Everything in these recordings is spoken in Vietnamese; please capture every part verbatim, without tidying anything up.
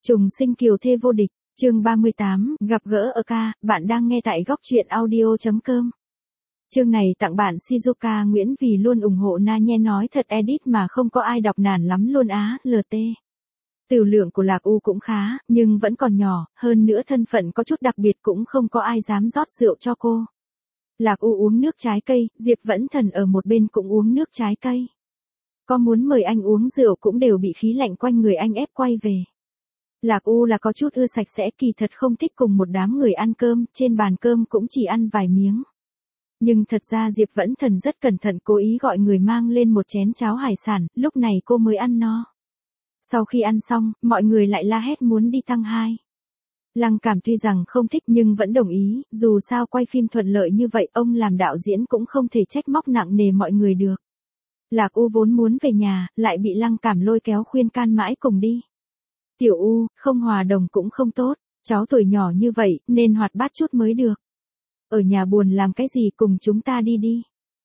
Trùng sinh kiều thê vô địch, chương ba mươi tám, gặp gỡ ở ca, bạn đang nghe tại góc truyện audio chấm com. Chương này tặng bạn Shizuka Nguyễn vì luôn ủng hộ Na Nhe nói thật edit mà không có ai đọc nản lắm luôn á, lờ tê. Tửu lượng của Lạc U cũng khá, nhưng vẫn còn nhỏ, hơn nữa thân phận có chút đặc biệt cũng không có ai dám rót rượu cho cô. Lạc U uống nước trái cây, Diệp Vẫn Thần ở một bên cũng uống nước trái cây. Có muốn mời anh uống rượu cũng đều bị khí lạnh quanh người anh ép quay về. Lạc U là có chút ưa sạch sẽ, kỳ thật không thích cùng một đám người ăn cơm, trên bàn cơm cũng chỉ ăn vài miếng. Nhưng thật ra Diệp Vẫn Thần rất cẩn thận cố ý gọi người mang lên một chén cháo hải sản, lúc này cô mới ăn no. Sau khi ăn xong, mọi người lại la hét muốn đi tăng hai. Lăng Cảm tuy rằng không thích nhưng vẫn đồng ý, dù sao quay phim thuận lợi như vậy ông làm đạo diễn cũng không thể trách móc nặng nề mọi người được. Lạc U vốn muốn về nhà, lại bị Lăng Cảm lôi kéo khuyên can mãi cùng đi. Tiểu U, không hòa đồng cũng không tốt, cháu tuổi nhỏ như vậy, nên hoạt bát chút mới được. Ở nhà buồn làm cái gì, cùng chúng ta đi đi.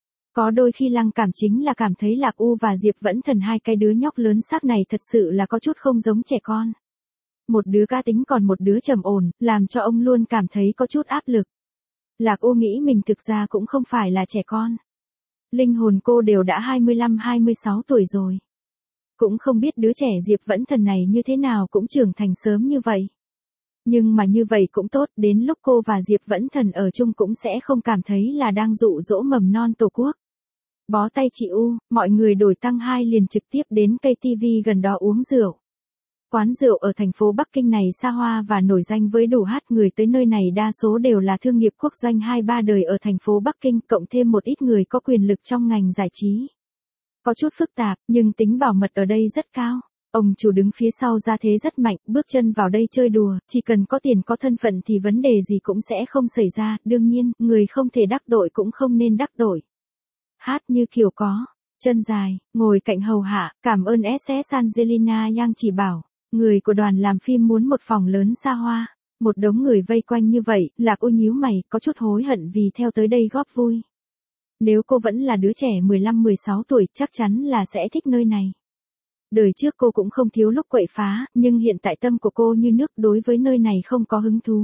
Có đôi khi Lăng Cảm chính là cảm thấy Lạc U và Diệp Vẫn Thần hai cái đứa nhóc lớn xác này thật sự là có chút không giống trẻ con. Một đứa cá tính còn một đứa trầm ổn, làm cho ông luôn cảm thấy có chút áp lực. Lạc U nghĩ mình thực ra cũng không phải là trẻ con. Linh hồn cô đều đã hai mươi lăm hai mươi sáu tuổi rồi. Cũng không biết đứa trẻ Diệp Vẫn Thần này như thế nào cũng trưởng thành sớm như vậy. Nhưng mà như vậy cũng tốt, đến lúc cô và Diệp Vẫn Thần ở chung cũng sẽ không cảm thấy là đang dụ dỗ mầm non tổ quốc. Bó tay chị U, mọi người đổi tăng hai liền trực tiếp đến cây ti vi gần đó uống rượu. Quán rượu ở thành phố Bắc Kinh này xa hoa và nổi danh với đủ hát, người tới nơi này đa số đều là thương nghiệp quốc doanh hai ba đời ở thành phố Bắc Kinh, cộng thêm một ít người có quyền lực trong ngành giải trí. Có chút phức tạp, nhưng tính bảo mật ở đây rất cao. Ông chủ đứng phía sau ra thế rất mạnh, bước chân vào đây chơi đùa, chỉ cần có tiền có thân phận thì vấn đề gì cũng sẽ không xảy ra, đương nhiên, người không thể đắc tội cũng không nên đắc tội. Hát như kiểu có, chân dài, ngồi cạnh hầu hạ, cảm ơn ét ét Angelina Yang chỉ bảo, người của đoàn làm phim muốn một phòng lớn xa hoa, một đống người vây quanh như vậy, Lạc U nhíu mày, có chút hối hận vì theo tới đây góp vui. Nếu cô vẫn là đứa trẻ mười lăm mười sáu tuổi chắc chắn là sẽ thích nơi này. Đời trước cô cũng không thiếu lúc quậy phá, nhưng hiện tại tâm của cô như nước, đối với nơi này không có hứng thú.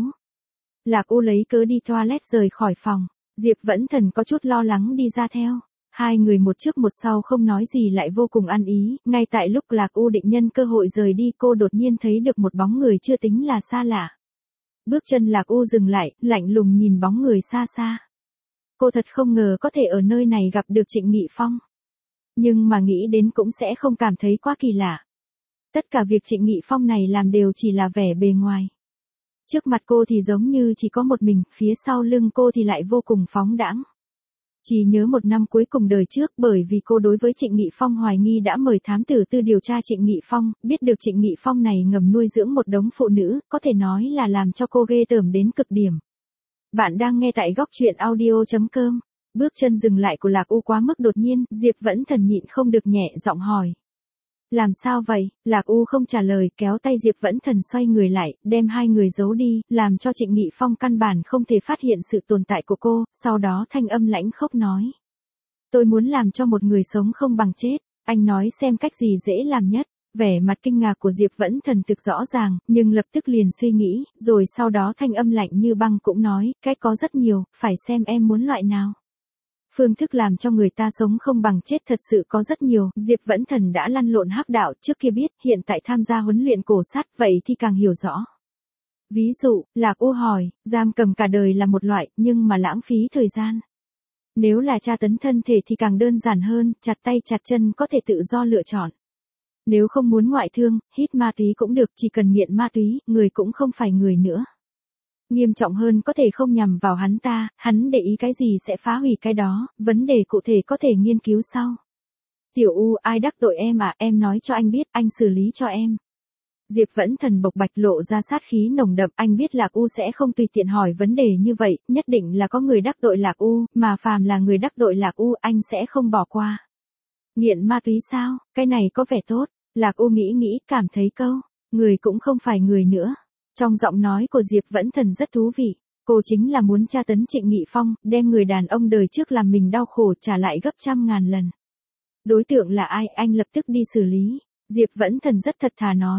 Lạc U lấy cớ đi toilet rời khỏi phòng, Diệp Vẫn Thần có chút lo lắng đi ra theo. Hai người một trước một sau không nói gì lại vô cùng ăn ý, ngay tại lúc Lạc U định nhân cơ hội rời đi cô đột nhiên thấy được một bóng người chưa tính là xa lạ. Bước chân Lạc U dừng lại, lạnh lùng nhìn bóng người xa xa. Cô thật không ngờ có thể ở nơi này gặp được Trịnh Nghị Phong. Nhưng mà nghĩ đến cũng sẽ không cảm thấy quá kỳ lạ. Tất cả việc Trịnh Nghị Phong này làm đều chỉ là vẻ bề ngoài. Trước mặt cô thì giống như chỉ có một mình, phía sau lưng cô thì lại vô cùng phóng đãng. Chỉ nhớ một năm cuối cùng đời trước, bởi vì cô đối với Trịnh Nghị Phong hoài nghi đã mời thám tử tư điều tra Trịnh Nghị Phong, biết được Trịnh Nghị Phong này ngầm nuôi dưỡng một đống phụ nữ, có thể nói là làm cho cô ghê tởm đến cực điểm. Bạn đang nghe tại góc truyện audio chấm com. Bước chân dừng lại của Lạc U quá mức đột nhiên, Diệp Vẫn Thần nhịn không được nhẹ giọng hỏi. Làm sao vậy? Lạc U không trả lời, kéo tay Diệp Vẫn Thần xoay người lại, đem hai người giấu đi, làm cho Trịnh Nghị Phong căn bản không thể phát hiện sự tồn tại của cô, sau đó thanh âm lãnh khốc nói. Tôi muốn làm cho một người sống không bằng chết, anh nói xem cách gì dễ làm nhất. Vẻ mặt kinh ngạc của Diệp Vẫn Thần thực rõ ràng, nhưng lập tức liền suy nghĩ, rồi sau đó thanh âm lạnh như băng cũng nói, cách có rất nhiều, phải xem em muốn loại nào. Phương thức làm cho người ta sống không bằng chết thật sự có rất nhiều, Diệp Vẫn Thần đã lăn lộn hắc đạo trước kia biết, hiện tại tham gia huấn luyện cổ sát, vậy thì càng hiểu rõ. Ví dụ, Lạc U hỏi, giam cầm cả đời là một loại, nhưng mà lãng phí thời gian. Nếu là tra tấn thân thể thì càng đơn giản hơn, chặt tay chặt chân có thể tự do lựa chọn. Nếu không muốn ngoại thương, hít ma túy cũng được, chỉ cần nghiện ma túy, người cũng không phải người nữa. Nghiêm trọng hơn có thể không nhằm vào hắn ta, hắn để ý cái gì sẽ phá hủy cái đó, vấn đề cụ thể có thể nghiên cứu sau. Tiểu U, ai đắc tội em à, em nói cho anh biết, anh xử lý cho em. Diệp Vẫn Thần bộc bạch lộ ra sát khí nồng đậm, anh biết Lạc U sẽ không tùy tiện hỏi vấn đề như vậy, nhất định là có người đắc tội Lạc U, mà phàm là người đắc tội Lạc U, anh sẽ không bỏ qua. Nghiện ma túy sao, cái này có vẻ tốt, Lạc U nghĩ nghĩ, cảm thấy câu, người cũng không phải người nữa. Trong giọng nói của Diệp Vẫn Thần rất thú vị, cô chính là muốn tra tấn Trịnh Nghị Phong, đem người đàn ông đời trước làm mình đau khổ trả lại gấp trăm ngàn lần. Đối tượng là ai, anh lập tức đi xử lý, Diệp Vẫn Thần rất thật thà nói.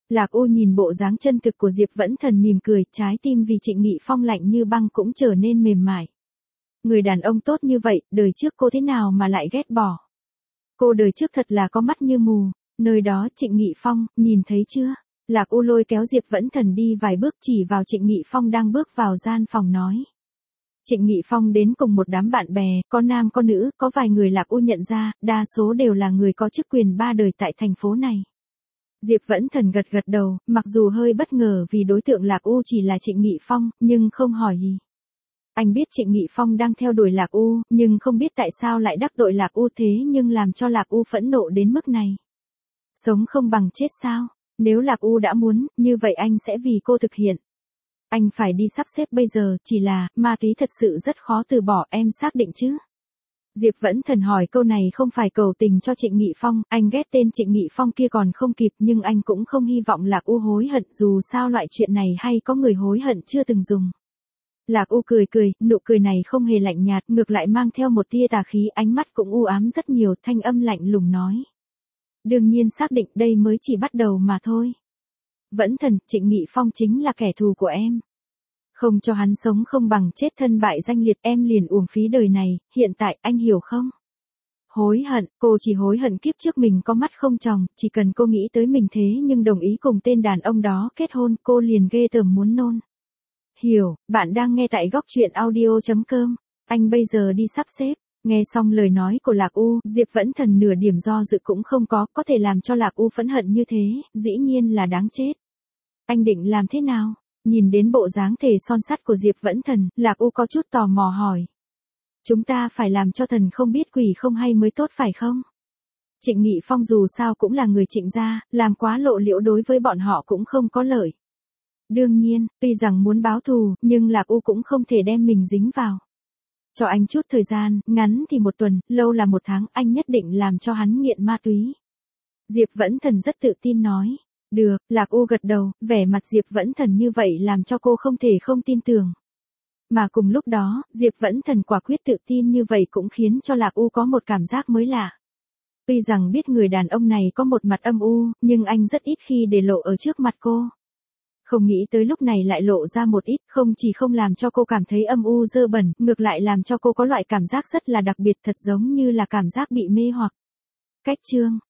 Lạc U nhìn bộ dáng chân thực của Diệp Vẫn Thần mỉm cười, trái tim vì Trịnh Nghị Phong lạnh như băng cũng trở nên mềm mại. Người đàn ông tốt như vậy, đời trước cô thế nào mà lại ghét bỏ. Cô đời trước thật là có mắt như mù, nơi đó Trịnh Nghị Phong, nhìn thấy chưa? Lạc U lôi kéo Diệp Vẫn Thần đi vài bước chỉ vào Trịnh Nghị Phong đang bước vào gian phòng nói. Trịnh Nghị Phong đến cùng một đám bạn bè, có nam có nữ, có vài người Lạc U nhận ra, đa số đều là người có chức quyền ba đời tại thành phố này. Diệp Vẫn Thần gật gật đầu, mặc dù hơi bất ngờ vì đối tượng Lạc U chỉ là Trịnh Nghị Phong, nhưng không hỏi gì. Anh biết Trịnh Nghị Phong đang theo đuổi Lạc U, nhưng không biết tại sao lại đắc tội Lạc U thế nhưng làm cho Lạc U phẫn nộ đến mức này. Sống không bằng chết sao? Nếu Lạc U đã muốn, như vậy anh sẽ vì cô thực hiện. Anh phải đi sắp xếp bây giờ, chỉ là, ma túy thật sự rất khó từ bỏ, em xác định chứ? Diệp Vẫn Thần hỏi câu này không phải cầu tình cho Trịnh Nghị Phong, anh ghét tên Trịnh Nghị Phong kia còn không kịp nhưng anh cũng không hy vọng Lạc U hối hận dù sao loại chuyện này hay có người hối hận chưa từng dùng. Lạc U cười cười, nụ cười này không hề lạnh nhạt, ngược lại mang theo một tia tà khí, ánh mắt cũng u ám rất nhiều, thanh âm lạnh lùng nói. Đương nhiên xác định đây mới chỉ bắt đầu mà thôi. Vẫn Thần, Trịnh Nghị Phong chính là kẻ thù của em. Không cho hắn sống không bằng chết thân bại danh liệt em liền uổng phí đời này, hiện tại anh hiểu không? Hối hận, cô chỉ hối hận kiếp trước mình có mắt không tròng, chỉ cần cô nghĩ tới mình thế nhưng đồng ý cùng tên đàn ông đó kết hôn cô liền ghê tởm muốn nôn. Hiểu, bạn đang nghe tại góc truyện audio chấm com, anh bây giờ đi sắp xếp. Nghe xong lời nói của Lạc U, Diệp Vẫn Thần nửa điểm do dự cũng không có, có thể làm cho Lạc U phẫn hận như thế, dĩ nhiên là đáng chết. Anh định làm thế nào? Nhìn đến bộ dáng thề son sắt của Diệp Vẫn Thần, Lạc U có chút tò mò hỏi. Chúng ta phải làm cho thần không biết quỷ không hay mới tốt phải không? Trịnh Nghị Phong dù sao cũng là người Trịnh gia, làm quá lộ liễu đối với bọn họ cũng không có lợi. Đương nhiên, tuy rằng muốn báo thù, nhưng Lạc U cũng không thể đem mình dính vào. Cho anh chút thời gian, ngắn thì một tuần, lâu là một tháng, anh nhất định làm cho hắn nghiện ma túy. Diệp Vẫn Thần rất tự tin nói. Được, Lạc U gật đầu, vẻ mặt Diệp Vẫn Thần như vậy làm cho cô không thể không tin tưởng. Mà cùng lúc đó, Diệp Vẫn Thần quả quyết tự tin như vậy cũng khiến cho Lạc U có một cảm giác mới lạ. Tuy rằng biết người đàn ông này có một mặt âm u, nhưng anh rất ít khi để lộ ở trước mặt cô. Không nghĩ tới lúc này lại lộ ra một ít, không chỉ không làm cho cô cảm thấy âm u dơ bẩn, ngược lại làm cho cô có loại cảm giác rất là đặc biệt thật giống như là cảm giác bị mê hoặc. Cách chương